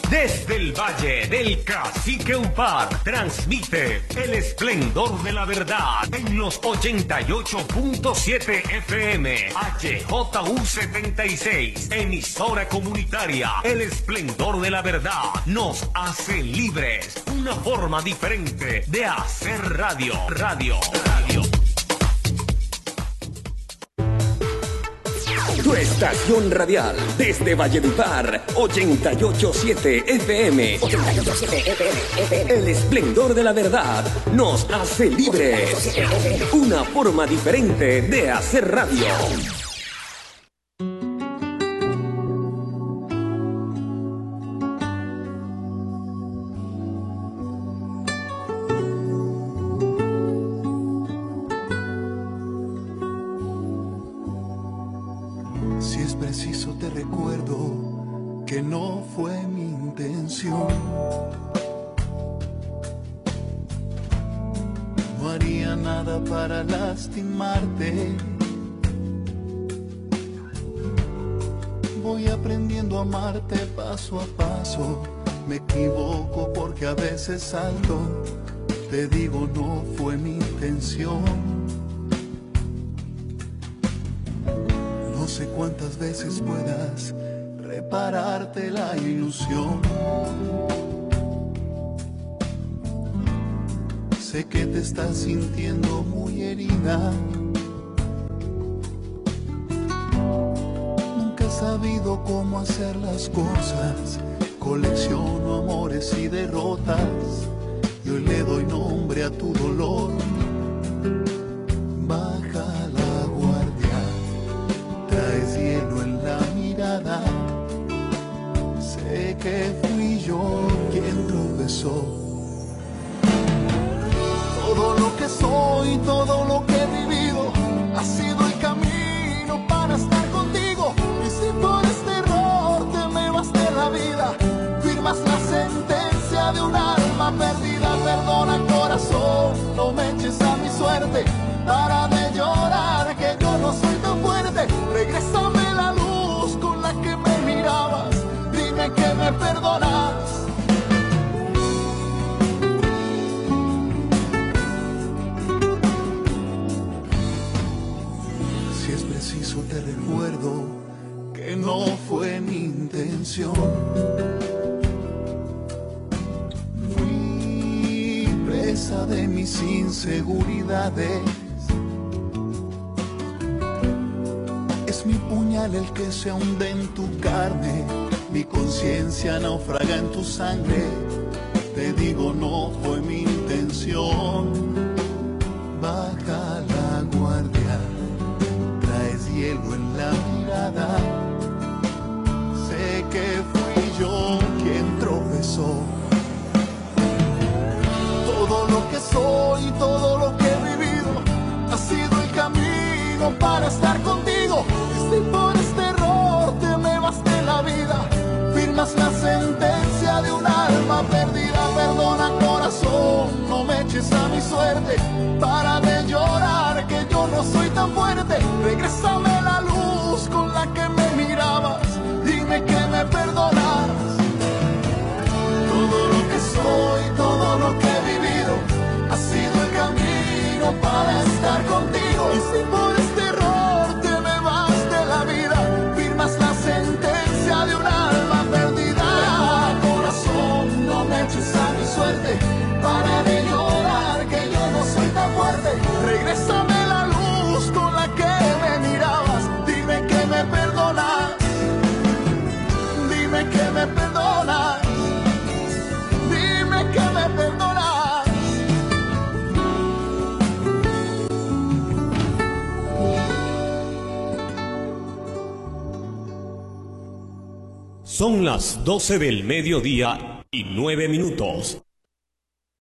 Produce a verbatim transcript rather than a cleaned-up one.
Desde el Valle del Cacique Upac, transmite El Esplendor de la Verdad en los ochenta y ocho punto siete F M, H J U setenta y seis, emisora comunitaria. El Esplendor de la Verdad nos hace libres, una forma diferente de hacer radio, radio, radio. Tu estación radial desde Valledupar, ochenta y ocho punto siete F M. ochenta y ocho punto siete F M, F M. El Esplendor de la Verdad nos hace libres. Una forma diferente de hacer radio. Voy aprendiendo a amarte paso a paso. Me equivoco porque a veces salto. Te digo, no fue mi intención. No sé cuántas veces puedas repararte la ilusión. Sé que te estás sintiendo muy herida. Nunca he sabido cómo hacer las cosas. Colecciono amores y derrotas. Y hoy le doy nombre a tu dolor. Baja la guardia. Traes hielo en la mirada. Sé que fui yo quien tropezó. Todo lo que soy, todo lo que he vivido, ha sido el camino para estar contigo. Y si por este error te me vas de la vida, firmas la sentencia de un alma perdida. Perdona, corazón, no me eches a mi suerte. Para de llorar, que yo no soy tan fuerte. Regrésame la luz con la que me mirabas. Dime que me perdonas. Te recuerdo que no fue mi intención. Fui presa de mis inseguridades. Es mi puñal el que se hunde en tu carne. Mi conciencia naufraga en tu sangre. Te digo, no fue mi intención. Baja la guardia. Hielo en la mirada. Sé que fui yo quien tropezó. Todo lo que soy, todo lo que he vivido, ha sido el camino para estar contigo. Y si por este error te me vas de la vida, firmas la sentencia de un alma perdida. Perdona, corazón, no me eches a mi suerte. Para de llorar, que yo no soy tan fuerte. Regrésame la luz con la que me mirabas. Dime que me perdonas. Todo lo que soy, todo lo que he vivido, ha sido el camino para estar contigo. Y si por este error te me vas de la vida, firmas la sentencia de un alma perdida. Perdona, corazón, no me eches a mi suerte. Para de llorar, que yo no soy tan fuerte. Regrésame la luz con la que me mirabas. Dime que me perdonas. Dime que me perdonas. Dime que me perdonas. Son las doce del mediodía y nueve minutos.